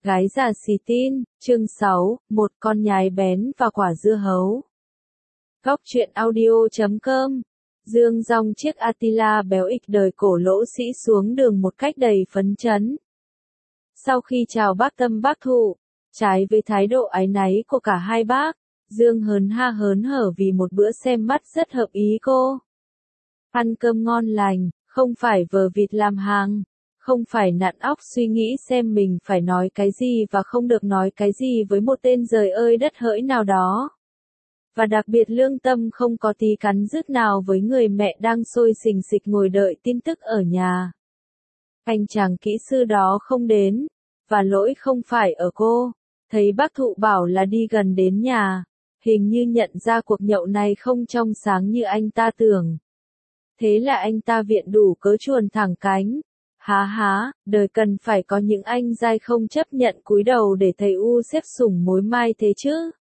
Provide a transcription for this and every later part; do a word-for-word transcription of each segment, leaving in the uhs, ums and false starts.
Gái già xì tin, chương sáu, một con nhái bén và quả dưa hấu. Góc truyện audio chấm com. Dương dong chiếc Attila béo ịch đời cổ lỗ sĩ xuống đường một cách đầy phấn chấn. Sau khi chào bác Tâm bác Thụ, trái với thái độ áy náy của cả hai bác, Dương hớn ha hớn hở vì một bữa xem mắt rất hợp ý cô. Ăn cơm ngon lành, không phải vờ vịt làm hàng. Không phải nặn óc suy nghĩ xem mình phải nói cái gì và không được nói cái gì với một tên giời ơi đất hỡi nào đó. Và đặc biệt lương tâm không có tí cắn rứt nào với người mẹ đang sôi sình sịch ngồi đợi tin tức ở nhà. Anh chàng kỹ sư đó không đến, và lỗi không phải ở cô. Thấy bác Thụ bảo là đi gần đến nhà, hình như nhận ra cuộc nhậu này không trong sáng như anh ta tưởng. Thế là anh ta viện đủ cớ chuồn thẳng cánh. Há há, đời cần phải có những anh giai không chấp nhận cúi đầu để thầy U xếp sủng mối mai thế chứ.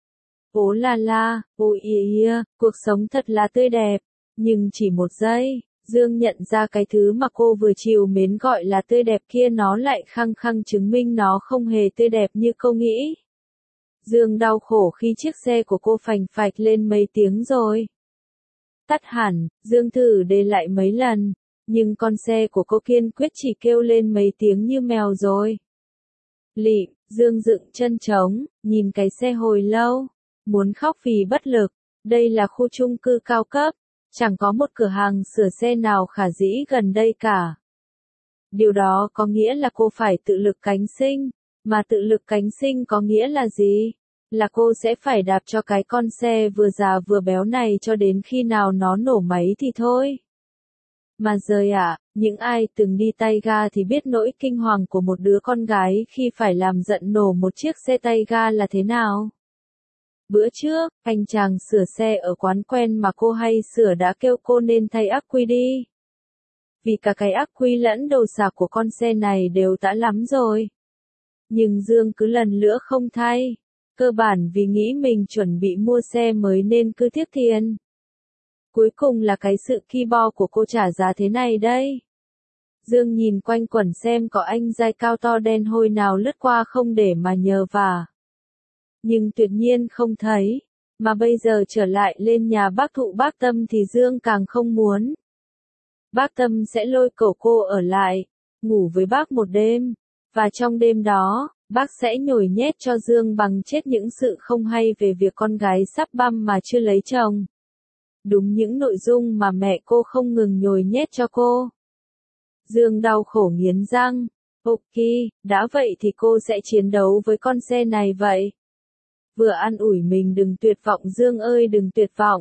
Ố la la, ôi ia ia, cuộc sống thật là tươi đẹp. Nhưng chỉ một giây, Dương nhận ra cái thứ mà cô vừa trìu mến gọi là tươi đẹp kia nó lại khăng khăng chứng minh nó không hề tươi đẹp như cô nghĩ. Dương đau khổ khi chiếc xe của cô phành phạch lên mấy tiếng rồi. Tắt hẳn, Dương thử để lại mấy lần. Nhưng con xe của cô kiên quyết chỉ kêu lên mấy tiếng như mèo rồi. Lịm, Dương dựng chân trống, nhìn cái xe hồi lâu, muốn khóc vì bất lực. Đây là khu chung cư cao cấp, chẳng có một cửa hàng sửa xe nào khả dĩ gần đây cả. Điều đó có nghĩa là cô phải tự lực cánh sinh, mà tự lực cánh sinh có nghĩa là gì? Là cô sẽ phải đạp cho cái con xe vừa già vừa béo này cho đến khi nào nó nổ máy thì thôi. Mà rời ạ, à, những ai từng đi tay ga thì biết nỗi kinh hoàng của một đứa con gái khi phải làm giận nổ một chiếc xe tay ga là thế nào. Bữa trước, anh chàng sửa xe ở quán quen mà cô hay sửa đã kêu cô nên thay ắc quy đi. Vì cả cái ắc quy lẫn đồ sạc của con xe này đều đã lắm rồi. Nhưng Dương cứ lần nữa không thay. Cơ bản vì nghĩ mình chuẩn bị mua xe mới nên cứ tiếc tiền. Cuối cùng là cái sự ki bo của cô trả giá thế này đây. Dương nhìn quanh quẩn xem có anh giai cao to đen hôi nào lướt qua không để mà nhờ vả. Nhưng tuyệt nhiên không thấy, mà bây giờ trở lại lên nhà bác Thụ bác Tâm thì Dương càng không muốn. Bác Tâm sẽ lôi cổ cô ở lại, ngủ với bác một đêm, và trong đêm đó, bác sẽ nhồi nhét cho Dương bằng chết những sự không hay về việc con gái sắp băm mà chưa lấy chồng. Đúng những nội dung mà mẹ cô không ngừng nhồi nhét cho cô. Dương đau khổ nghiến răng. Ok, đã vậy thì cô sẽ chiến đấu với con xe này vậy. Vừa an ủi mình đừng tuyệt vọng Dương ơi đừng tuyệt vọng.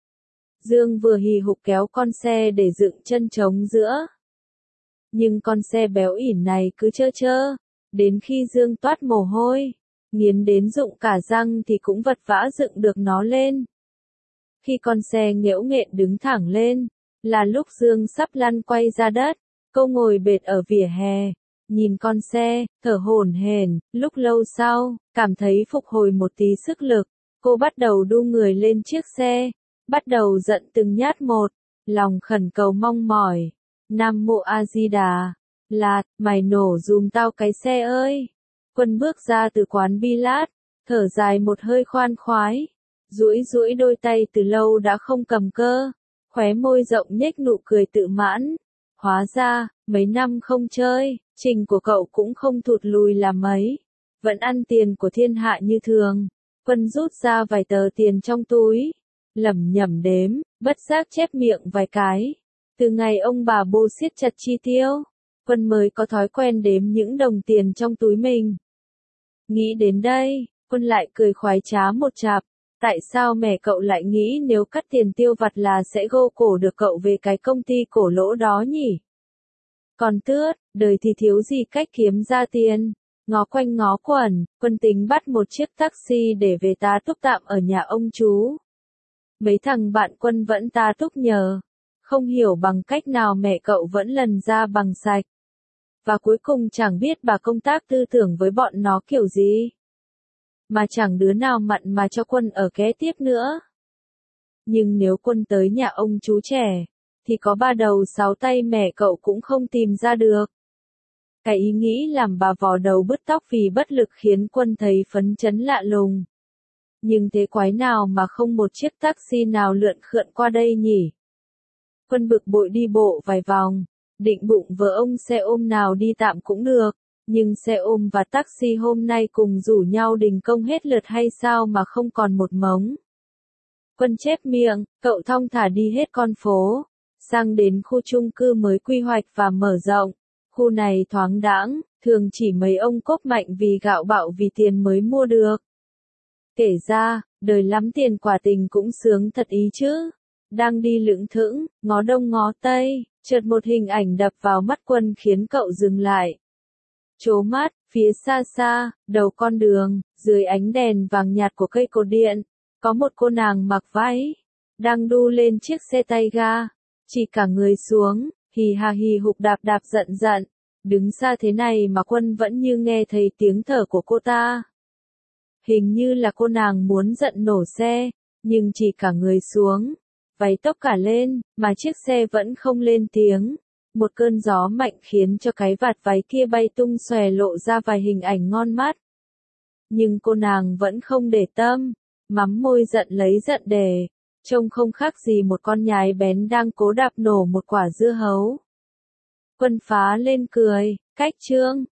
Dương vừa hì hục kéo con xe để dựng chân trống giữa. Nhưng con xe béo ỉn này cứ chơ chơ. Đến khi Dương toát mồ hôi, nghiến đến rụng cả răng thì cũng vật vã dựng được nó lên. Khi con xe nghễu nghện đứng thẳng lên, là lúc Dương sắp lăn quay ra đất, cô ngồi bệt ở vỉa hè, nhìn con xe, thở hổn hển. Lúc lâu sau, cảm thấy phục hồi một tí sức lực, cô bắt đầu đu người lên chiếc xe, bắt đầu giận từng nhát một, lòng khẩn cầu mong mỏi. Nam Mô A Di Đà, là, mày nổ dùm tao cái xe ơi. Quân bước ra từ quán Pilat, thở dài một hơi khoan khoái. Duỗi duỗi đôi tay từ lâu đã không cầm cơ, khóe môi rộng nhếch nụ cười tự mãn. Hóa ra, mấy năm không chơi, trình của cậu cũng không thụt lùi là mấy. Vẫn ăn tiền của thiên hạ như thường. Quân rút ra vài tờ tiền trong túi, lẩm nhẩm đếm, bất giác chép miệng vài cái. Từ ngày ông bà bô siết chặt chi tiêu, Quân mới có thói quen đếm những đồng tiền trong túi mình. Nghĩ đến đây, Quân lại cười khoái trá một chạp. Tại sao mẹ cậu lại nghĩ nếu cắt tiền tiêu vặt là sẽ gô cổ được cậu về cái công ty cổ lỗ đó nhỉ? Còn tướt, đời thì thiếu gì cách kiếm ra tiền. Ngó quanh ngó quẩn, Quân tính bắt một chiếc taxi để về tá túc tạm ở nhà ông chú. Mấy thằng bạn Quân vẫn tá túc nhờ. Không hiểu bằng cách nào mẹ cậu vẫn lần ra bằng sạch. Và cuối cùng chẳng biết bà công tác tư tưởng với bọn nó kiểu gì. Mà chẳng đứa nào mặn mà cho Quân ở ké tiếp nữa. Nhưng nếu Quân tới nhà ông chú trẻ, thì có ba đầu sáu tay mẹ cậu cũng không tìm ra được. Cái ý nghĩ làm bà vò đầu bứt tóc vì bất lực khiến Quân thấy phấn chấn lạ lùng. Nhưng thế quái nào mà không một chiếc taxi nào lượn khượn qua đây nhỉ? Quân bực bội đi bộ vài vòng, định bụng vợ ông xe ôm nào đi tạm cũng được, nhưng xe ôm và taxi hôm nay cùng rủ nhau đình công hết lượt hay sao mà không còn một mống. Quân chép miệng, cậu thong thả đi hết con phố, sang đến khu chung cư mới quy hoạch và mở rộng. Khu này thoáng đãng, thường chỉ mấy ông cốp mạnh vì gạo bạo vì tiền mới mua được. Kể ra, đời lắm tiền quả tình cũng sướng thật ý chứ. Đang đi lững thững, ngó đông ngó tây, chợt một hình ảnh đập vào mắt Quân khiến cậu dừng lại. Chố mắt, phía xa xa, đầu con đường, dưới ánh đèn vàng nhạt của cây cột điện, có một cô nàng mặc váy, đang đu lên chiếc xe tay ga, chỉ cả người xuống, hì hà hì hục đạp đạp giận giận. Đứng xa thế này mà Quân vẫn như nghe thấy tiếng thở của cô ta. Hình như là cô nàng muốn giận nổ xe, nhưng chỉ cả người xuống, váy tốc cả lên, mà chiếc xe vẫn không lên tiếng. Một cơn gió mạnh khiến cho cái vạt váy kia bay tung xòe lộ ra vài hình ảnh ngon mắt. Nhưng cô nàng vẫn không để tâm, mắm môi giận lấy giận đề, trông không khác gì một con nhái bén đang cố đạp nổ một quả dưa hấu. Quân phá lên cười, cách chương.